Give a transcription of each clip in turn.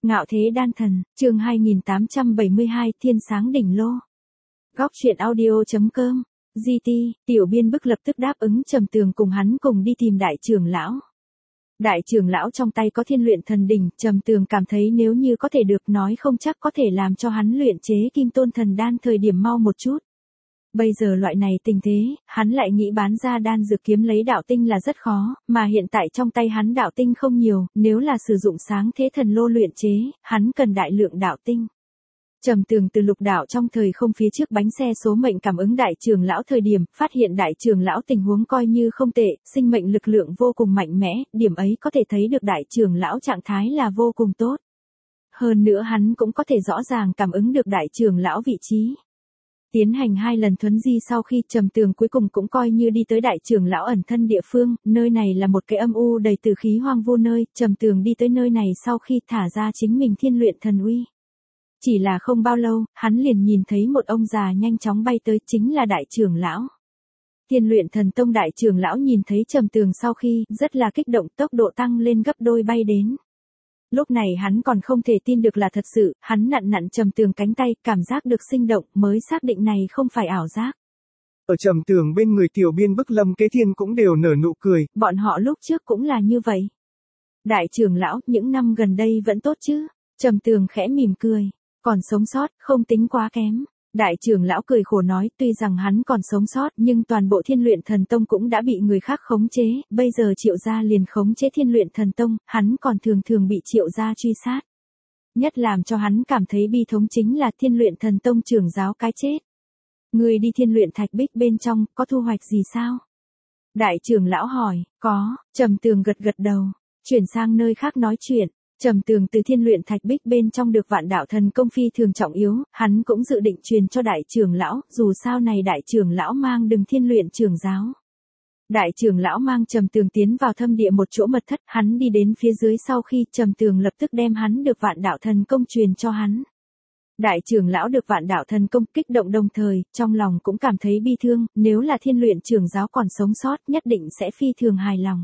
Ngạo thế đan thần, chương 2872, Thiên sáng đỉnh lô. Góc truyện audio.com, GT, tiểu biên bức lập tức đáp ứng Trầm Tường cùng hắn cùng đi tìm đại trưởng lão. Đại trưởng lão trong tay có thiên luyện thần đỉnh, Trầm Tường cảm thấy nếu như có thể được nói không chắc có thể làm cho hắn luyện chế kim tôn thần đan thời điểm mau một chút. Bây giờ loại này tình thế, hắn lại nghĩ bán ra đan dược kiếm lấy đạo tinh là rất khó, mà hiện tại trong tay hắn đạo tinh không nhiều, nếu là sử dụng sáng thế thần lô luyện chế, hắn cần đại lượng đạo tinh. Trầm Tường từ lục đạo trong thời không phía trước bánh xe số mệnh cảm ứng đại trưởng lão thời điểm, phát hiện đại trưởng lão tình huống coi như không tệ, sinh mệnh lực lượng vô cùng mạnh mẽ, điểm ấy có thể thấy được đại trưởng lão trạng thái là vô cùng tốt. Hơn nữa hắn cũng có thể rõ ràng cảm ứng được đại trưởng lão vị trí. Tiến hành 2 lần thuấn di sau khi Trầm Tường cuối cùng cũng coi như đi tới đại trưởng lão ẩn thân địa phương, nơi này là một cái âm u đầy tử khí hoang vu nơi, Trầm Tường đi tới nơi này sau khi thả ra chính mình thiên luyện thần uy. Chỉ là không bao lâu, hắn liền nhìn thấy một ông già nhanh chóng bay tới, chính là đại trưởng lão. Thiên luyện thần tông đại trưởng lão nhìn thấy Trầm Tường sau khi, rất là kích động, tốc độ tăng lên gấp đôi bay đến. Lúc này hắn còn không thể tin được là thật sự, hắn nặn nặn Trầm Tường cánh tay, cảm giác được sinh động, mới xác định này không phải ảo giác. Ở Trầm Tường bên người tiểu biên bức Lâm Kế Thiên cũng đều nở nụ cười. Bọn họ lúc trước cũng là như vậy. Đại trưởng lão, những năm gần đây vẫn tốt chứ? Trầm Tường khẽ mỉm cười, còn sống sót, không tính quá kém. Đại trưởng lão cười khổ nói, tuy rằng hắn còn sống sót, nhưng toàn bộ thiên luyện thần tông cũng đã bị người khác khống chế, bây giờ Triệu gia liền khống chế thiên luyện thần tông, hắn còn thường thường bị Triệu gia truy sát. Nhất làm cho hắn cảm thấy bi thống chính là thiên luyện thần tông trưởng giáo cái chết. Người đi thiên luyện thạch bích bên trong, có thu hoạch gì sao? Đại trưởng lão hỏi, có, Trầm Tường gật gật đầu, chuyển sang nơi khác nói chuyện. Trầm Tường từ thiên luyện thạch bích bên trong được vạn đạo thần công phi thường trọng yếu, hắn cũng dự định truyền cho đại trưởng lão, dù sao này đại trưởng lão mang đừng thiên luyện trưởng giáo. Đại trưởng lão mang Trầm Tường tiến vào thâm địa một chỗ mật thất, hắn đi đến phía dưới sau khi Trầm Tường lập tức đem hắn được vạn đạo thần công truyền cho hắn. Đại trưởng lão được vạn đạo thần công kích động đồng thời, trong lòng cũng cảm thấy bi thương, nếu là thiên luyện trưởng giáo còn sống sót nhất định sẽ phi thường hài lòng.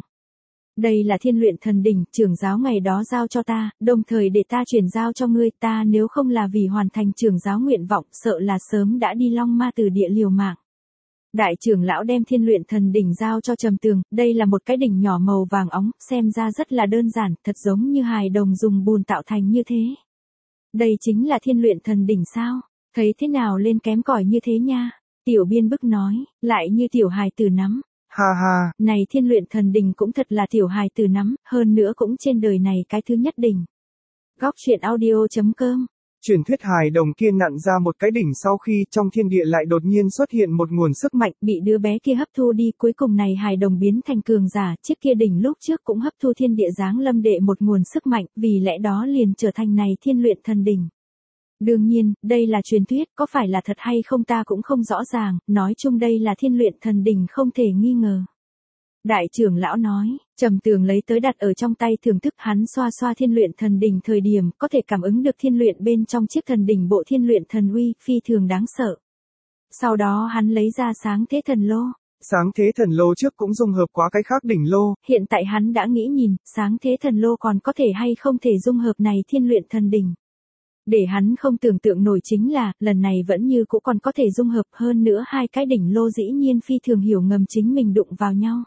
Đây là thiên luyện thần đỉnh, trưởng giáo ngày đó giao cho ta, đồng thời để ta chuyển giao cho ngươi, ta nếu không là vì hoàn thành trưởng giáo nguyện vọng, sợ là sớm đã đi Long Ma Tử địa liều mạng. Đại trưởng lão đem thiên luyện thần đỉnh giao cho Trầm Tường, đây là một cái đỉnh nhỏ màu vàng óng, xem ra rất là đơn giản, thật giống như hài đồng dùng bùn tạo thành như thế. Đây chính là thiên luyện thần đỉnh sao? Thấy thế nào lên kém cỏi như thế nha? Tiểu biên bức nói, lại như tiểu hài tử nắm. Ha ha, này thiên luyện thần đỉnh cũng thật là tiểu hài tử nắm, hơn nữa cũng trên đời này cái thứ nhất đỉnh. Góc truyện audio.com. Truyền thuyết hài đồng kia nặn ra một cái đỉnh sau khi trong thiên địa lại đột nhiên xuất hiện một nguồn sức mạnh, bị đứa bé kia hấp thu đi, cuối cùng này hài đồng biến thành cường giả, chiếc kia đỉnh lúc trước cũng hấp thu thiên địa giáng lâm đệ một nguồn sức mạnh, vì lẽ đó liền trở thành này thiên luyện thần đỉnh. Đương nhiên, đây là truyền thuyết, có phải là thật hay không ta cũng không rõ ràng, nói chung đây là thiên luyện thần đỉnh không thể nghi ngờ. Đại trưởng lão nói, Trầm Tường lấy tới đặt ở trong tay thưởng thức, hắn xoa xoa thiên luyện thần đỉnh thời điểm, có thể cảm ứng được thiên luyện bên trong chiếc thần đỉnh bộ thiên luyện thần uy, phi thường đáng sợ. Sau đó hắn lấy ra sáng thế thần lô. Sáng thế thần lô trước cũng dung hợp quá cái khác đỉnh lô. Hiện tại hắn đã nghĩ nhìn, sáng thế thần lô còn có thể hay không thể dung hợp này thiên luyện thần đỉnh. Để hắn không tưởng tượng nổi chính là, lần này vẫn như cũ còn có thể dung hợp, hơn nữa hai cái đỉnh lô dĩ nhiên phi thường hiểu ngầm chính mình đụng vào nhau.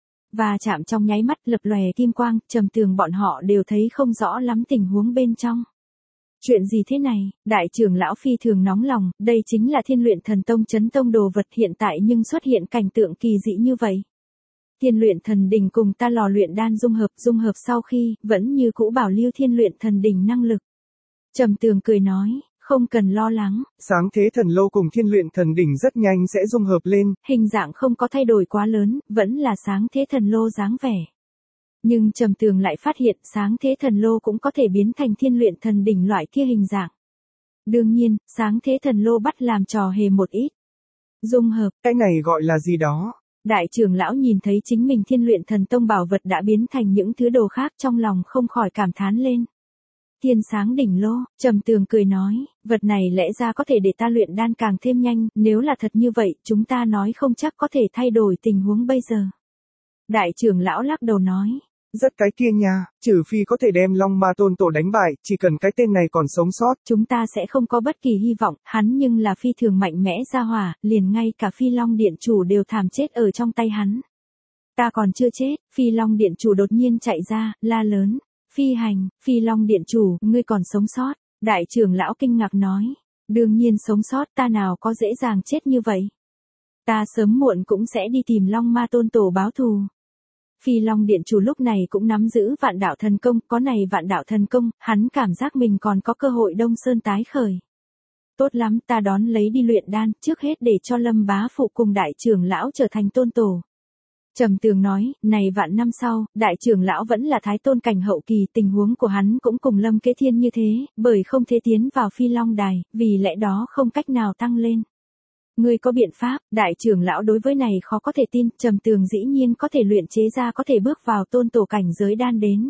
Và chạm trong nháy mắt lập lòe kim quang, Trầm Tường bọn họ đều thấy không rõ lắm tình huống bên trong. Chuyện gì thế này? Đại trưởng lão phi thường nóng lòng, đây chính là thiên luyện thần tông chấn tông đồ vật hiện tại nhưng xuất hiện cảnh tượng kỳ dị như vậy. Thiên luyện thần đỉnh cùng ta lò luyện đan dung hợp sau khi, vẫn như cũ bảo lưu thiên luyện thần đỉnh năng lực. Trầm Tường cười nói, không cần lo lắng. Sáng thế thần lô cùng thiên luyện thần đỉnh rất nhanh sẽ dung hợp lên. Hình dạng không có thay đổi quá lớn, vẫn là sáng thế thần lô dáng vẻ. Nhưng Trầm Tường lại phát hiện sáng thế thần lô cũng có thể biến thành thiên luyện thần đỉnh loại kia hình dạng. Đương nhiên, sáng thế thần lô bắt làm trò hề một ít. Dung hợp, cái này gọi là gì đó? Đại trưởng lão nhìn thấy chính mình thiên luyện thần tông bảo vật đã biến thành những thứ đồ khác, trong lòng không khỏi cảm thán lên. Thiên sáng đỉnh lô, Trầm Tường cười nói, vật này lẽ ra có thể để ta luyện đan càng thêm nhanh, nếu là thật như vậy, chúng ta nói không chắc có thể thay đổi tình huống bây giờ. Đại trưởng lão lắc đầu nói, Rất cái kia nha, trừ phi có thể đem Long Ma Tôn Tổ đánh bại, chỉ cần cái tên này còn sống sót. Chúng ta sẽ không có bất kỳ hy vọng, hắn nhưng là phi thường mạnh mẽ ra hỏa, liền ngay cả Phi Long Điện Chủ đều thảm chết ở trong tay hắn. Ta còn chưa chết, Phi Long Điện Chủ đột nhiên chạy ra, la lớn. Phi Hành, Phi Long Điện Chủ, ngươi còn sống sót. Đại trưởng lão kinh ngạc nói. Đương nhiên sống sót, ta nào có dễ dàng chết như vậy. Ta sớm muộn cũng sẽ đi tìm Long Ma Tôn Tổ báo thù. Phi Long Điện Chủ lúc này cũng nắm giữ vạn đạo thần công, có này vạn đạo thần công, hắn cảm giác mình còn có cơ hội Đông Sơn tái khởi. Tốt lắm, ta đón lấy đi luyện đan, trước hết để cho Lâm bá phụ cùng đại trưởng lão trở thành tôn tổ. Trầm Tường nói, này vạn năm sau, đại trưởng lão vẫn là thái tôn cảnh hậu kỳ, tình huống của hắn cũng cùng Lâm Kế Thiên như thế, bởi không thể tiến vào Phi Long Đài, vì lẽ đó không cách nào tăng lên. Ngươi có biện pháp, đại trưởng lão đối với này khó có thể tin, Trầm Tường dĩ nhiên có thể luyện chế ra có thể bước vào tôn tổ cảnh giới đan đến.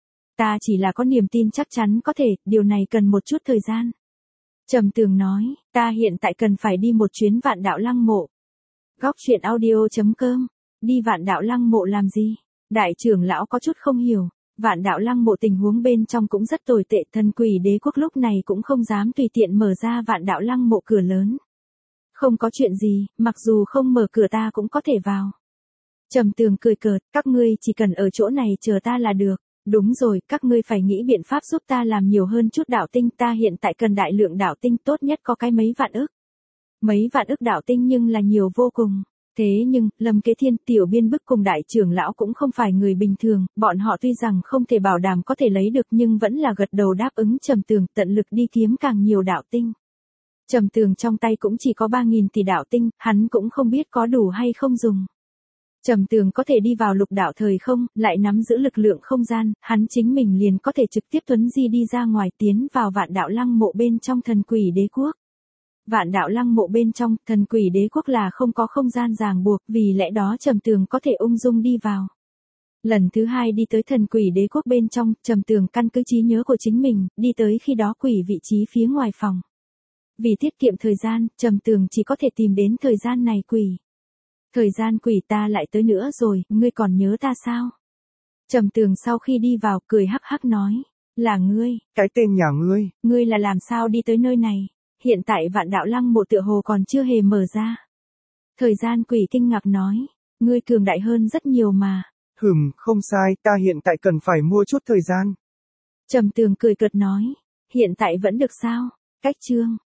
Ta chỉ là có niềm tin chắc chắn có thể, điều này cần một chút thời gian. Trầm Tường nói, ta hiện tại cần phải đi một chuyến Vạn Đạo Lăng Mộ. Góc truyện audio.com, đi Vạn Đạo Lăng Mộ làm gì? Đại trưởng lão có chút không hiểu, Vạn Đạo Lăng Mộ tình huống bên trong cũng rất tồi tệ, Thần Quỷ Đế quốc lúc này cũng không dám tùy tiện mở ra Vạn Đạo Lăng Mộ cửa lớn. Không có chuyện gì, mặc dù không mở cửa ta cũng có thể vào. Trầm Tường cười cợt, các ngươi chỉ cần ở chỗ này chờ ta là được. Đúng rồi, các ngươi phải nghĩ biện pháp giúp ta làm nhiều hơn chút đạo tinh, ta hiện tại cần đại lượng đạo tinh, tốt nhất có cái mấy vạn ức. Mấy vạn ức đạo tinh nhưng là nhiều vô cùng. Thế nhưng, Lâm Kế Thiên, Tiểu Biên Bức cùng đại trưởng lão cũng không phải người bình thường, bọn họ tuy rằng không thể bảo đảm có thể lấy được nhưng vẫn là gật đầu đáp ứng Trầm Tường, tận lực đi kiếm càng nhiều đạo tinh. Trầm Tường trong tay cũng chỉ có 3.000 tỷ đạo tinh, hắn cũng không biết có đủ hay không dùng. Trầm Tường có thể đi vào lục đạo thời không, lại nắm giữ lực lượng không gian, hắn chính mình liền có thể trực tiếp tuấn di đi ra ngoài tiến vào Vạn Đạo Lăng Mộ bên trong Thần Quỷ Đế quốc. Vạn Đạo Lăng Mộ bên trong, Thần Quỷ Đế quốc là không có không gian ràng buộc, vì lẽ đó Trầm Tường có thể ung dung đi vào. Lần thứ hai đi tới Thần Quỷ Đế quốc bên trong, Trầm Tường căn cứ trí nhớ của chính mình, đi tới khi đó quỷ vị trí phía ngoài phòng. Vì tiết kiệm thời gian, Trầm Tường chỉ có thể tìm đến thời gian này quỷ. Thời gian quỷ, ta lại tới nữa rồi, ngươi còn nhớ ta sao? Trầm Tường sau khi đi vào, cười hắc hắc nói. Là ngươi. Cái tên nhà ngươi. Ngươi là làm sao đi tới nơi này? Hiện tại Vạn Đạo Lăng Mộ tựa hồ còn chưa hề mở ra. Thời gian quỷ kinh ngạc nói. Ngươi cường đại hơn rất nhiều mà. Không sai, ta hiện tại cần phải mua chút thời gian. Trầm Tường cười cợt nói. Hiện tại vẫn được sao? Cách chương.